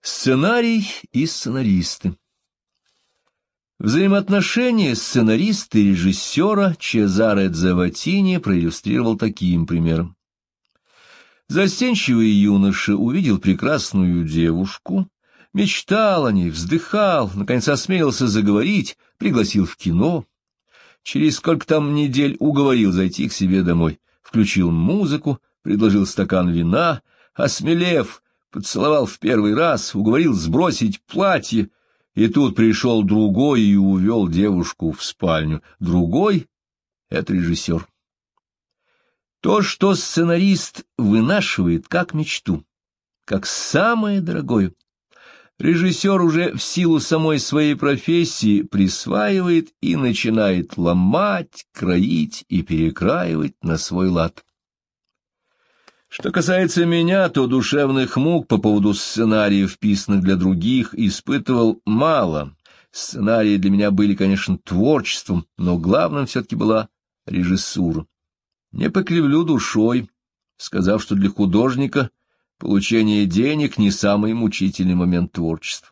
Сценарий и сценаристы. Взаимоотношения сценариста и режиссера Чезаре Дзаватини проиллюстрировал таким примером. Застенчивый юноша увидел прекрасную девушку, мечтал о ней, вздыхал, наконец осмелился заговорить, пригласил в кино. Через сколько там недель уговорил зайти к себе домой, включил музыку, предложил стакан вина, осмелев, поцеловал в первый раз, уговорил сбросить платье, и тут пришел другой и увел девушку в спальню. Другой — это режиссер. То, что сценарист вынашивает как мечту, как самое дорогое, режиссер уже в силу самой своей профессии присваивает и начинает ломать, кроить и перекраивать на свой лад. Что касается меня, то душевных мук по поводу сценариев, писанных для других, испытывал мало. Сценарии для меня были, конечно, творчеством, но главным все-таки была режиссура. Не покривлю душой, сказав, что для художника получение денег не самый мучительный момент творчества.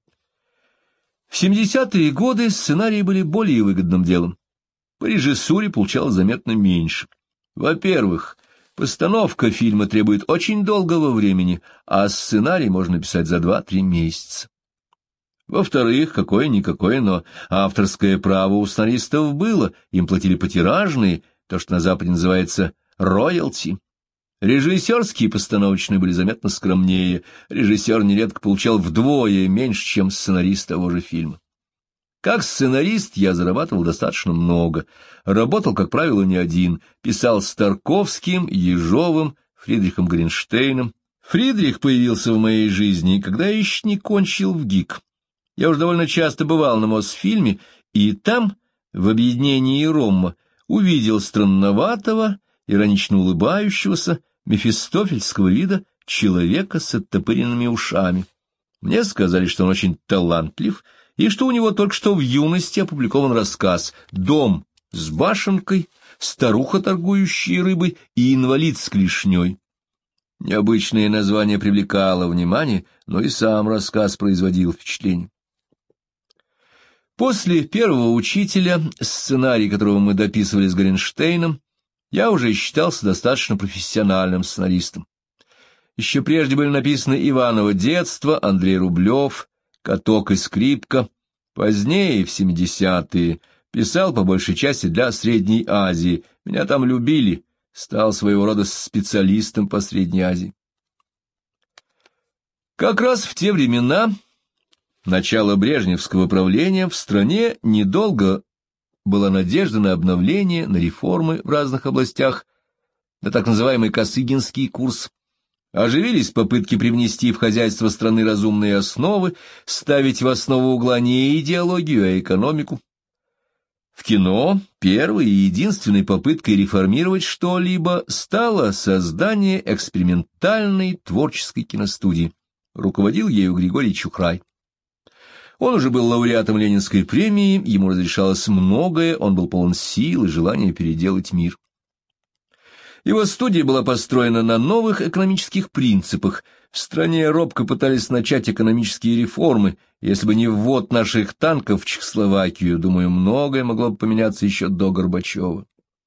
В 70-е годы сценарии были более выгодным делом. По режиссуре получалось заметно меньше. Во-первых, постановка фильма требует очень долгого времени, а сценарий можно писать за 2-3 месяца. Во-вторых, какое-никакое, но авторское право у сценаристов было, им платили потиражные, то, что на Западе называется роялти. Режиссерские постановочные были заметно скромнее, режиссер нередко получал вдвое меньше, чем сценарист того же фильма. Как сценарист я зарабатывал достаточно много, работал, как правило, не один, писал с Тарковским, Ежовым, Фридрихом Горенштейном. Фридрих появился в моей жизни, когда я еще не кончил в ГИК. Я уже довольно часто бывал на Мосфильме, и там, в объединении Ромма, увидел странноватого, иронично улыбающегося, мефистофельского вида человека с оттопыренными ушами. Мне сказали, что он очень талантлив, и что у него только что в юности опубликован рассказ «Дом с башенкой», «Старуха, торгующая рыбой» и «Инвалид с клешней». Необычное название привлекало внимание, но и сам рассказ производил впечатление. После первого учителя, сценарий которого мы дописывали с Горенштейном, я уже считался достаточно профессиональным сценаристом. Еще прежде были написаны «Иваново детство», Андрей Рублев, «Каток и скрипка». Позднее, в 70-е, писал по большей части для Средней Азии. Меня там любили, стал своего рода специалистом по Средней Азии. Как раз в те времена, начало брежневского правления, в стране недолго была надежда на обновление, на реформы в разных областях, на так называемый Косыгинский курс. Оживились попытки привнести в хозяйство страны разумные основы, ставить в основу угла не идеологию, а экономику. В кино первой и единственной попыткой реформировать что-либо стало создание экспериментальной творческой киностудии. Руководил ею Григорий Чухрай. Он уже был лауреатом Ленинской премии, ему разрешалось многое, он был полон сил и желания переделать мир. Его студия была построена на новых экономических принципах. В стране робко пытались начать экономические реформы. Если бы не ввод наших танков в Чехословакию, думаю, многое могло бы поменяться еще до Горбачева.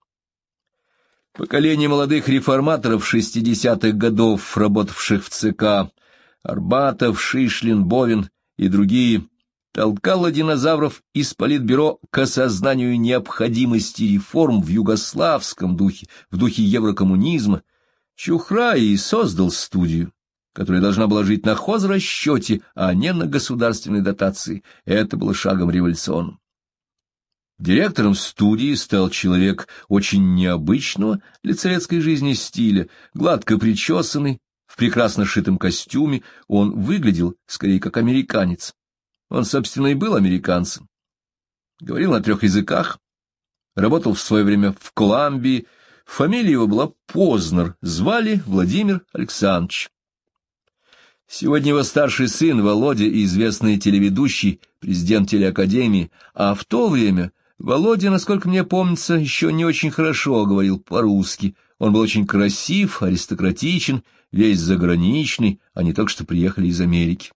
Поколение молодых реформаторов 60-х годов, работавших в ЦК, Арбатов, Шишлин, Бовин и другие, толкало динозавров из Политбюро к осознанию необходимости реформ в югославском духе, в духе еврокоммунизма. Чухрай и создал студию, которая должна была жить на хозрасчете, а не на государственной дотации. Это было шагом революционным. Директором студии стал человек очень необычного для советской жизни стиля, гладко причесанный, в прекрасно сшитом костюме. Он выглядел скорее как американец. Он, собственно, и был американцем. Говорил на 3 языках, работал в свое время в Колумбии. Фамилия его была Познер, звали Владимир Александрович. Сегодня его старший сын Володя, известный телеведущий, президент телеакадемии, а в то время Володя, насколько мне помнится, еще не очень хорошо говорил по-русски. Он был очень красив, аристократичен, весь заграничный, они только что приехали из Америки.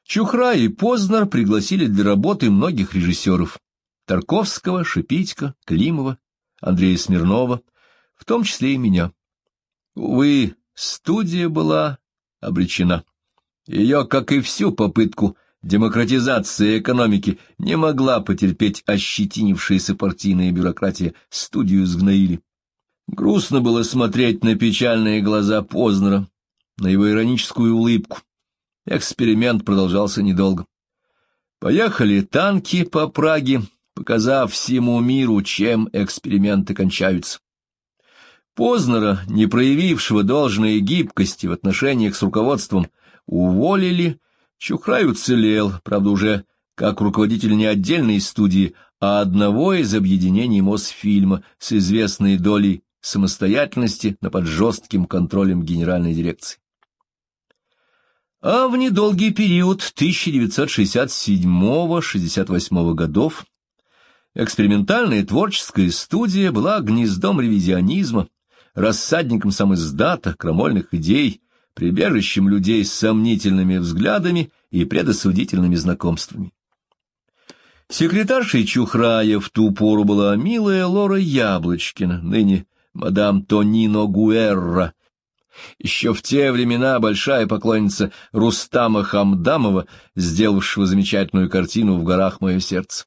Чухра и Познер пригласили для работы многих режиссеров: Тарковского, Шипитько, Климова, Андрея Смирнова, в том числе и меня. Увы, студия была обречена. Ее, как и всю попытку демократизации экономики, не могла потерпеть ощетинившаяся партийная бюрократия, студию сгноили. Грустно было смотреть на печальные глаза Познера, на его ироническую улыбку. Эксперимент продолжался недолго. Поехали танки по Праге, показав всему миру, чем эксперименты кончаются. Познера, не проявившего должной гибкости в отношениях с руководством, уволили. Чухрай уцелел, правда, уже как руководитель не отдельной студии, а одного из объединений Мосфильма с известной долей самостоятельности, но под жестким контролем генеральной дирекции. А в недолгий период 1967-68 годов экспериментальная творческая студия была гнездом ревизионизма, рассадником самиздата, крамольных идей, прибежищем людей с сомнительными взглядами и предосудительными знакомствами. Секретаршей Чухрая в ту пору была милая Лора Яблочкина, ныне мадам Тонино Гуэрра, еще в те времена большая поклонница Рустама Хамдамова, сделавшего замечательную картину «В горах мое сердце».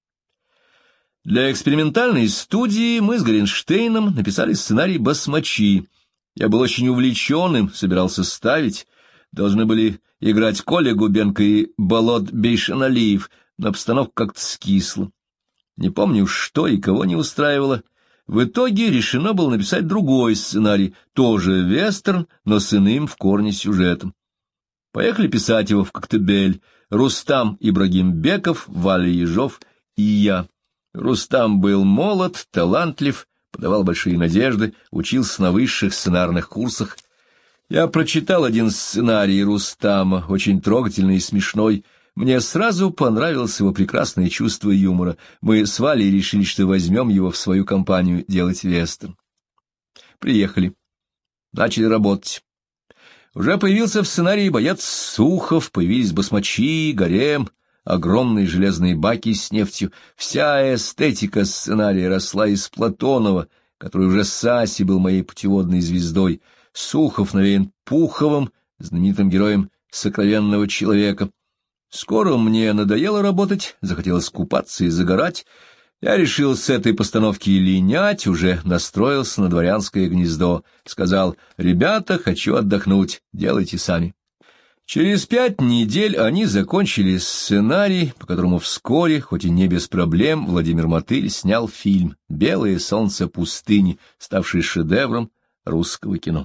Для экспериментальной студии мы с Горенштейном написали сценарий «Басмачи». Я был очень увлеченным, собирался ставить. Должны были играть Коля Губенко и Болот Бейшаналиев, но обстановка как-то скисла. Не помню, что и кого не устраивало. В итоге решено было написать другой сценарий, тоже вестерн, но с иным в корне сюжетом. Поехали писать его в Коктебель: Рустам Ибрагимбеков, Валя Ежов и я. Рустам был молод, талантлив, подавал большие надежды, учился на высших сценарных курсах. Я прочитал один сценарий Рустама, очень трогательный и смешной. Мне сразу понравилось его прекрасное чувство юмора. Мы с Валей решили, что возьмем его в свою компанию делать вестерн. Приехали. Начали работать. Уже появился в сценарии боец Сухов, появились басмачи, гарем, огромные железные баки с нефтью. Вся эстетика сценария росла из Платонова, который уже Саси был моей путеводной звездой. Сухов навеян Пуховым, знаменитым героем «Сокровенного человека». Скоро мне надоело работать, захотелось купаться и загорать. Я решил с этой постановки линять, уже настроился на дворянское гнездо. Сказал: «Ребята, хочу отдохнуть, делайте сами». Через 5 недель они закончили сценарий, по которому вскоре, хоть и не без проблем, Владимир Мотыль снял фильм «Белое солнце пустыни», ставший шедевром русского кино.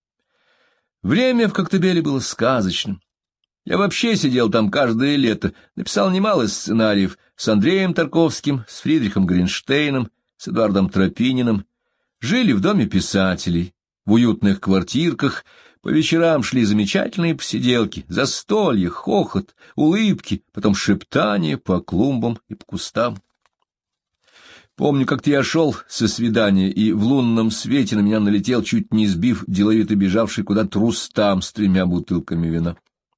Время в Коктебеле было сказочным. Я вообще сидел там каждое лето, написал немало сценариев с Андреем Тарковским, с Фридрихом Горенштейном, с Эдуардом Тропининым. Жили в доме писателей, в уютных квартирках, по вечерам шли замечательные посиделки, застолья, хохот, улыбки, потом шептание по клумбам и по кустам. Помню, как-то я шел со свидания, и в лунном свете на меня налетел, чуть не сбив, деловито бежавший куда-то Рустам с 3 бутылками вина.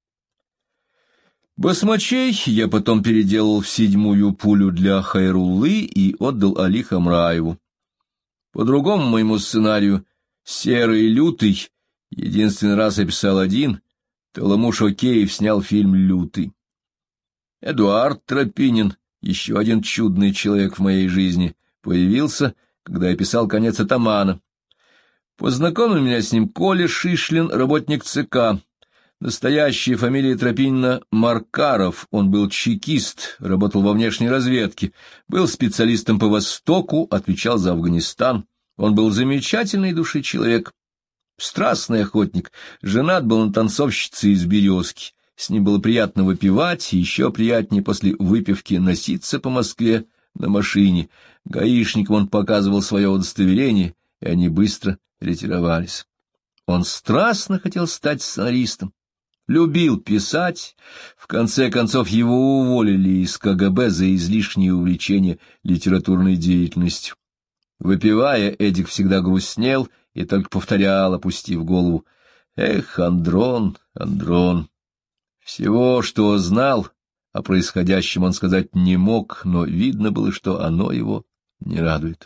Басмачей я потом переделал в 7-ю пулю для Хайруллы и отдал Али Хамраеву. По другому моему сценарию «Серый лютый» единственный раз я писал один, Таламуш Океев снял фильм «Лютый». Эдуард Тропинин, еще один чудный человек в моей жизни, появился, когда я писал «Конец атамана». Познакомил меня с ним Коля Шишлин, работник ЦК. Настоящая фамилия Тропинина Маркаров, он был чекист, работал во внешней разведке, был специалистом по Востоку, отвечал за Афганистан. Он был замечательной души человек, страстный охотник, женат был на танцовщице из Березки. С ним было приятно выпивать, и еще приятнее после выпивки носиться по Москве на машине. Гаишникам он показывал свое удостоверение, и они быстро ретировались. Он страстно хотел стать сценаристом. Любил писать, в конце концов его уволили из КГБ за излишнее увлечение литературной деятельностью. Выпивая, Эдик всегда грустнел и только повторял, опустив голову: «Эх, Андрон, Андрон». Всего, что знал, о происходящем он сказать не мог, но видно было, что оно его не радует.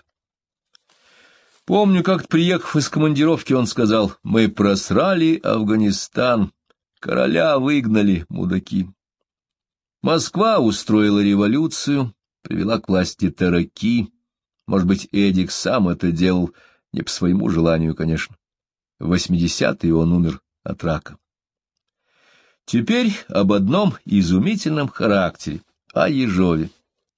Помню, как, приехав из командировки, он сказал: «Мы просрали Афганистан, короля выгнали, мудаки». Москва устроила революцию, привела к власти тараки. Может быть, Эдик сам это делал, не по своему желанию, конечно. В 80-е он умер от рака. Теперь об одном изумительном характере, о Ежове.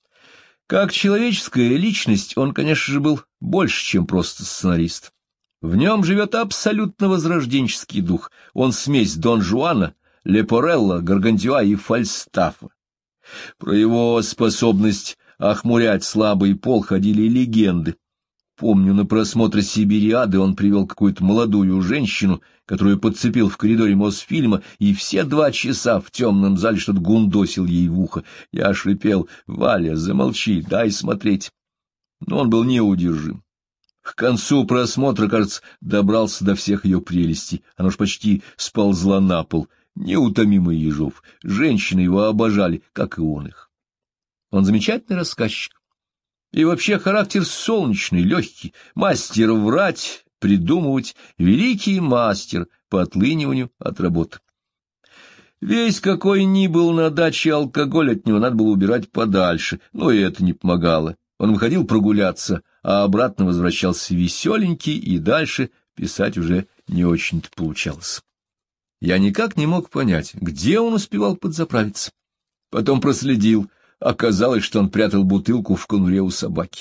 Как человеческая личность он, конечно же, был больше, чем просто сценарист. В нем живет абсолютно возрожденческий дух. Он смесь Дон Жуана, Лепорелло, Гаргантюа и Фальстафа. Про его способность охмурять слабый пол ходили легенды. Помню, на просмотре «Сибириады» он привел какую-то молодую женщину, которую подцепил в коридоре Мосфильма, и все 2 часа в темном зале что-то гундосил ей в ухо. Я шипел: «Валя, замолчи, дай смотреть». Но он был неудержим. К концу просмотра, кажется, добрался до всех ее прелестей. Она уж почти сползла на пол. Неутомимый Ежов. Женщины его обожали, как и он их. Он замечательный рассказчик. И вообще характер солнечный, легкий, мастер врать, придумывать, великий мастер по отлыниванию от работы. Весь какой ни был на даче алкоголь, от него надо было убирать подальше, но и это не помогало. Он выходил прогуляться, а обратно возвращался веселенький, и дальше писать уже не очень-то получалось. Я никак не мог понять, где он успевал подзаправиться. Потом проследил. Оказалось, что он прятал бутылку в конуре у собаки.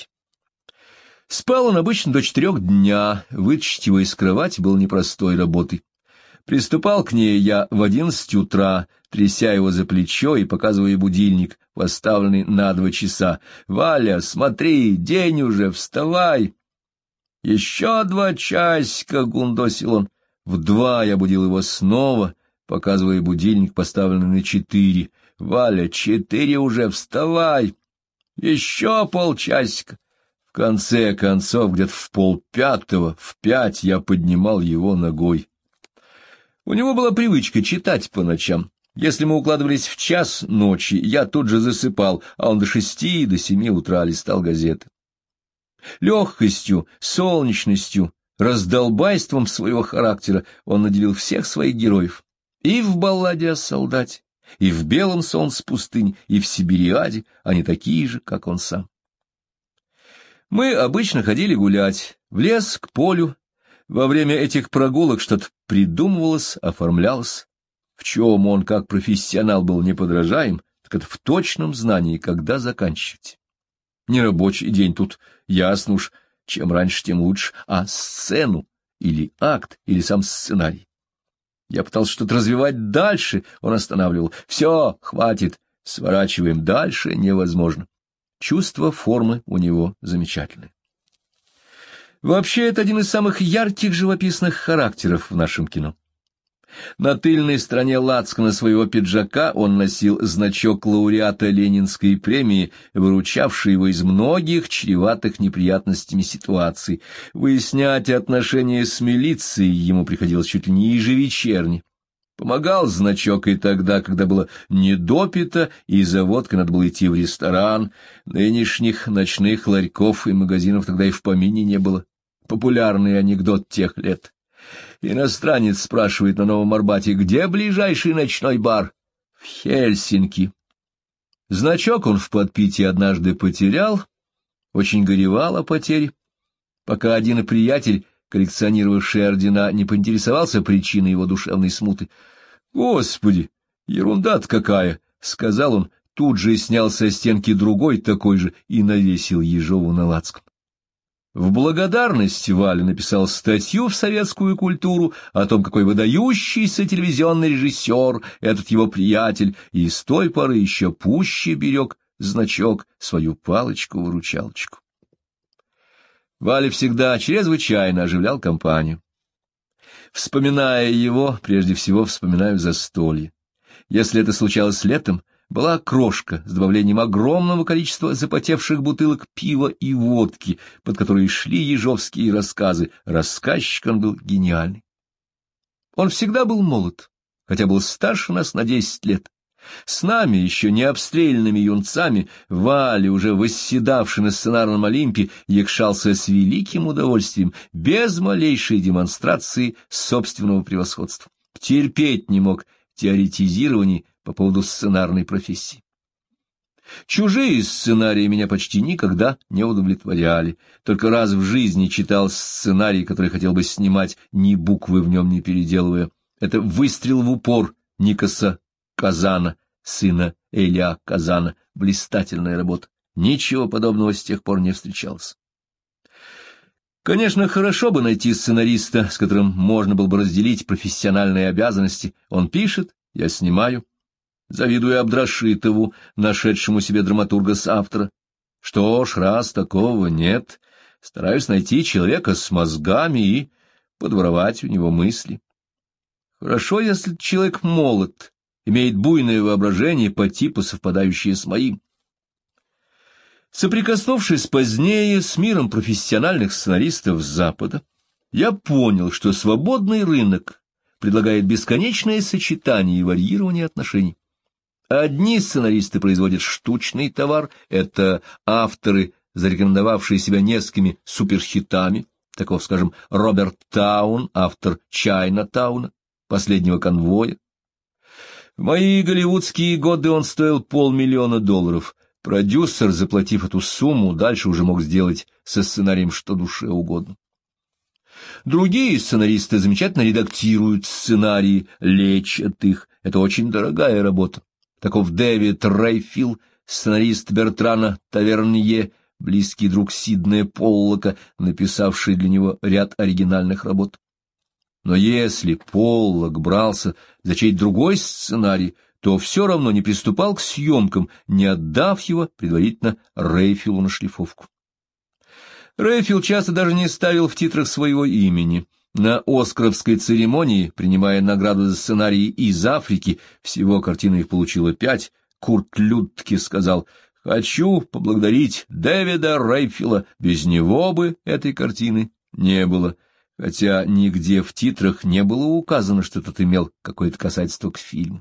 Спал он обычно до 4 дня, вытащить его из кровати было непростой работой. Приступал к ней я в 11 утра, тряся его за плечо и показывая будильник, поставленный на 2 часа. «Валя, смотри, день уже, вставай!» «Еще 2 часика», — гундосил он. В 2 я будил его снова, показывая будильник, поставленный на 4. «Валя, 4 уже, вставай! Еще полчасика!» В конце концов, где-то в 4:30, в 5 я поднимал его ногой. У него была привычка читать по ночам. Если мы укладывались в 1 ночи, я тут же засыпал, а он до 6, до 7 утра листал газеты. Легкостью, солнечностью, раздолбайством своего характера он наделил всех своих героев. И в «Балладе о солдате», и в «Белом солнце пустыни», и в «Сибириаде» они такие же, как он сам. Мы обычно ходили гулять, в лес, к полю. Во время этих прогулок что-то придумывалось, оформлялось. В чем он, как профессионал, был неподражаем, так это в точном знании, когда заканчивать. Не рабочий день, тут ясно уж, чем раньше, тем лучше, а сцену, или акт, или сам сценарий. Я пытался что-то развивать дальше, он останавливал. «Все, хватит, сворачиваем, дальше невозможно». Чувство формы у него замечательное. Вообще, это один из самых ярких живописных характеров в нашем кино. На тыльной стороне лацкана своего пиджака он носил значок лауреата Ленинской премии, выручавший его из многих чреватых неприятностями ситуаций. Выяснять отношения с милицией ему приходилось чуть ли не ежевечерне. Помогал значок и тогда, когда было недопито, и за водкой надо было идти в ресторан. Нынешних ночных ларьков и магазинов тогда и в помине не было. Популярный анекдот тех лет. Иностранец спрашивает на Новом Арбате, где ближайший ночной бар? В Хельсинки. Значок он в подпитии однажды потерял, очень горевал о потере, пока один приятель, коллекционировавший ордена, не поинтересовался причиной его душевной смуты. «Господи, ерунда-то какая!» — сказал он, тут же снял со стенки другой такой же и навесил Ежову на лацкан. В благодарность Валя написал статью в «Советскую культуру» о том, какой выдающийся телевизионный режиссер этот его приятель, и с той поры еще пуще берег значок, свою палочку-выручалочку. Валя всегда чрезвычайно оживлял компанию. Вспоминая его, прежде всего вспоминаю застолье. Если это случалось летом, была крошка с добавлением огромного количества запотевших бутылок пива и водки, под которые шли ежовские рассказы. Рассказчик он был гениальный. Он всегда был молод, хотя был старше нас на 10 лет. С нами, еще не обстрелянными юнцами, Валя, уже восседавший на сценарном Олимпе, якшался с великим удовольствием, без малейшей демонстрации собственного превосходства. Терпеть не мог теоретизирований по поводу сценарной профессии. Чужие сценарии меня почти никогда не удовлетворяли. Только раз в жизни читал сценарий, который хотел бы снимать, ни буквы в нем не переделывая. Это «Выстрел в упор» Никоса Казана, сына Эля Казана. Блистательная работа. Ничего подобного с тех пор не встречалось. Конечно, хорошо бы найти сценариста, с которым можно было бы разделить профессиональные обязанности. Он пишет, я снимаю. Завидую Абдрашитову, нашедшему себе драматурга с автора. Что ж, раз такого нет, стараюсь найти человека с мозгами и подворовать у него мысли. Хорошо, если человек молод, имеет буйное воображение по типу, совпадающее с моим. Соприкоснувшись позднее с миром профессиональных сценаристов Запада, я понял, что свободный рынок предлагает бесконечное сочетание и варьирование отношений. Одни сценаристы производят штучный товар, это авторы, зарекомендовавшие себя несколькими суперхитами, таков, скажем, Роберт Таун, автор «Чайна-тауна», «Последнего конвоя». В мои голливудские годы он стоил $500 000. Продюсер, заплатив эту сумму, дальше уже мог сделать со сценарием что душе угодно. Другие сценаристы замечательно редактируют сценарии, лечат их. Это очень дорогая работа. Таков Дэвид Рейфилл, сценарист Бертрана Тавернье, близкий друг Сиднея Поллока, написавший для него ряд оригинальных работ. Но если Поллок брался за чей-то другой сценарий, то все равно не приступал к съемкам, не отдав его предварительно Рейфиллу на шлифовку. Рейфилл часто даже не ставил в титрах своего имени. На оскаровской церемонии, принимая награду за сценарии из Африки, всего картина их получила 5, Курт Людтке сказал: «Хочу поблагодарить Дэвида Рейфилла, без него бы этой картины не было», хотя нигде в титрах не было указано, что тот имел какое-то касательство к фильму.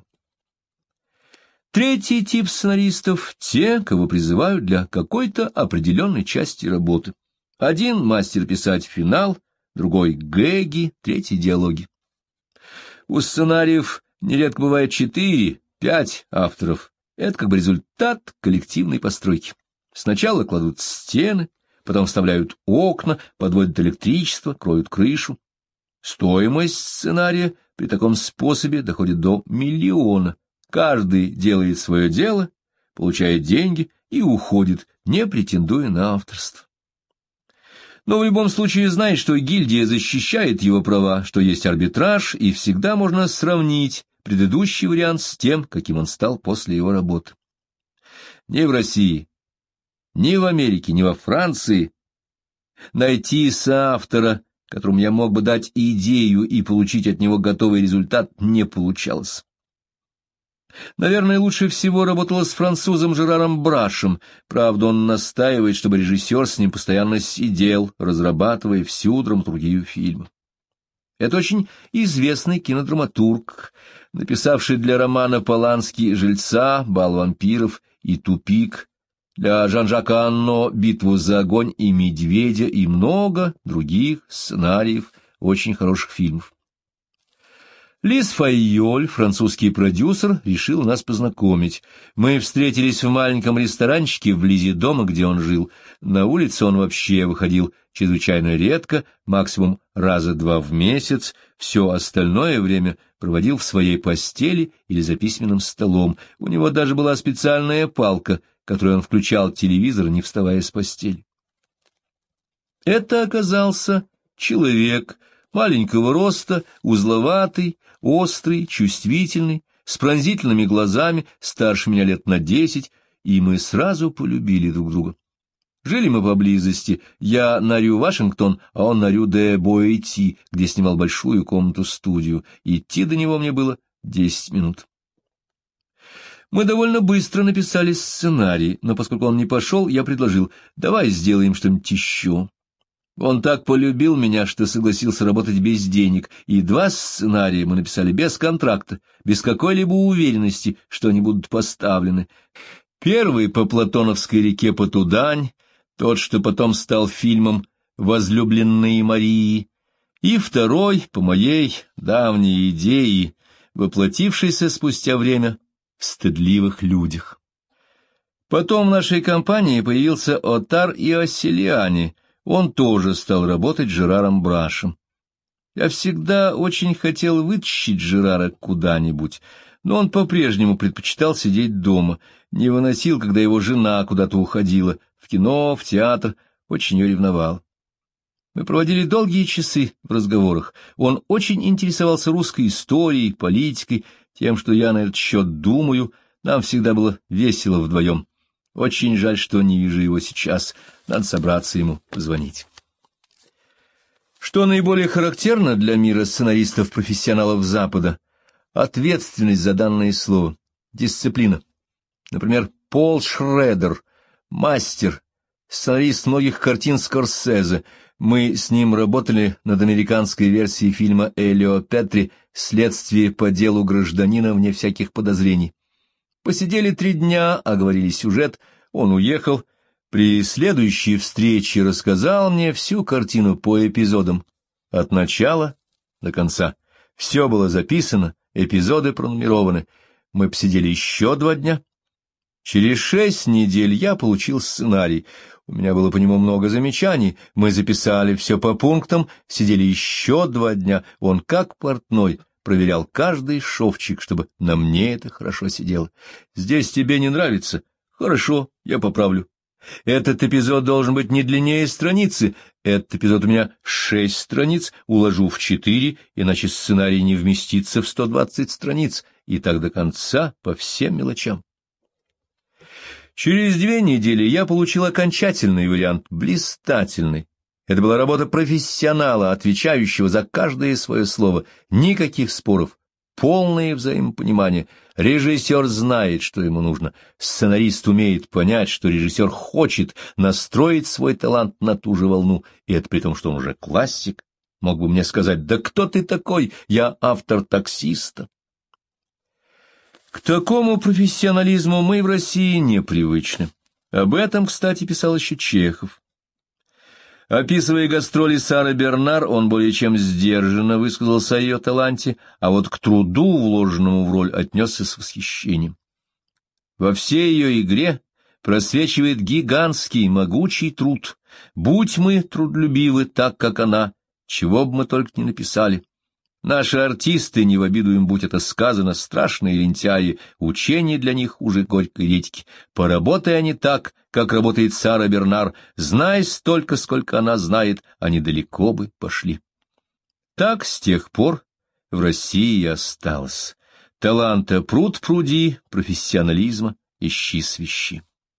Третий тип сценаристов — те, кого призывают для какой-то определенной части работы. Один мастер писать финал, другой — гэги, третий — диалоги. У сценариев нередко бывает 4-5 авторов. Это как бы результат коллективной постройки. Сначала кладут стены, потом вставляют окна, подводят электричество, кроют крышу. Стоимость сценария при таком способе доходит до $1 000 000. Каждый делает свое дело, получает деньги и уходит, не претендуя на авторство. Но в любом случае знает, что гильдия защищает его права, что есть арбитраж, и всегда можно сравнить предыдущий вариант с тем, каким он стал после его работы. Ни в России, ни в Америке, ни во Франции найти соавтора, которому я мог бы дать идею и получить от него готовый результат, не получалось. Наверное, лучше всего работала с французом Жераром Брашем. Правда, он настаивает, чтобы режиссер с ним постоянно сидел, разрабатывая всю драматургию фильма. Это очень известный кинодраматург, написавший для романа Полански «Жильца», «Бал вампиров» и «Тупик», для Жан-Жака Анно «Битву за огонь» и «Медведя» и много других сценариев очень хороших фильмов. Лис Файоль, французский продюсер, решил нас познакомить. Мы встретились в маленьком ресторанчике вблизи дома, где он жил. На улицу он вообще выходил чрезвычайно редко, максимум раза 2 в месяц. Все остальное время проводил в своей постели или за письменным столом. У него даже была специальная палка, которой он включал телевизор, не вставая с постели. Это оказался человек маленького роста, узловатый, острый, чувствительный, с пронзительными глазами, старше меня лет на 10, и мы сразу полюбили друг друга. Жили мы поблизости, я на Рю Вашингтон, а он на Рю де Боэти, где снимал большую комнату-студию. Идти до него мне было 10 минут. Мы довольно быстро написали сценарий, но поскольку он не пошел, я предложил: давай сделаем что-нибудь еще. Он так полюбил меня, что согласился работать без денег, и 2 сценария мы написали без контракта, без какой-либо уверенности, что они будут поставлены. Первый по Платоновской реке Потудань, тот, что потом стал фильмом «Возлюбленные Марии», и второй по моей давней идее, воплотившейся спустя время в «Стыдливых людях». Потом в нашей компании появился Отар Иосселиани. Он тоже стал работать с Жераром Брашем. Я всегда очень хотел вытащить Жерара куда-нибудь, но он по-прежнему предпочитал сидеть дома, не выносил, когда его жена куда-то уходила, в кино, в театр, очень ее ревновал. Мы проводили долгие часы в разговорах. Он очень интересовался русской историей, политикой, тем, что я на этот счет думаю. Нам всегда было весело вдвоем. Очень жаль, что не вижу его сейчас. Надо собраться ему позвонить. Что наиболее характерно для мира сценаристов-профессионалов Запада? Ответственность за данное слово, дисциплина. Например, Пол Шредер, мастер, сценарист многих картин Скорсезе. Мы с ним работали над американской версией фильма Элио Петри «Следствие по делу гражданина вне всяких подозрений». Посидели 3 дня, оговорили сюжет, он уехал. При следующей встрече рассказал мне всю картину по эпизодам, от начала до конца. Все было записано, эпизоды пронумерованы. Мы посидели еще 2 дня. Через 6 недель я получил сценарий. У меня было по нему много замечаний. Мы записали все по пунктам, сидели еще 2 дня. Он, как портной, проверял каждый шовчик, чтобы на мне это хорошо сидело. Здесь тебе не нравится? Хорошо, я поправлю. Этот эпизод должен быть не длиннее страницы. Этот эпизод у меня 6 страниц, уложу в 4, иначе сценарий не вместится в 120 страниц. И так до конца, по всем мелочам. Через 2 недели я получил окончательный вариант, блистательный. Это была работа профессионала, отвечающего за каждое свое слово. Никаких споров, полное взаимопонимание. Режиссер знает, что ему нужно. Сценарист умеет понять, что режиссер хочет настроить свой талант на ту же волну, и это при том, что он уже классик. Мог бы мне сказать: «Да кто ты такой? Я автор «Таксиста». К такому профессионализму мы в России непривычны. Об этом, кстати, писал еще Чехов. Описывая гастроли Сары Бернар, он более чем сдержанно высказался о ее таланте, а вот к труду, вложенному в роль, отнесся с восхищением. Во всей ее игре просвечивает гигантский, могучий труд. Будь мы трудолюбивы так, как она, чего бы мы только не написали. Наши артисты, не в обиду им будь это сказано, страшные лентяи, учение для них уже горькой редьки. Поработай они так, как работает Сара Бернар, знай столько, сколько она знает, они далеко бы пошли. Так с тех пор в России и осталось. Таланта пруд пруди, профессионализма ищи свищи.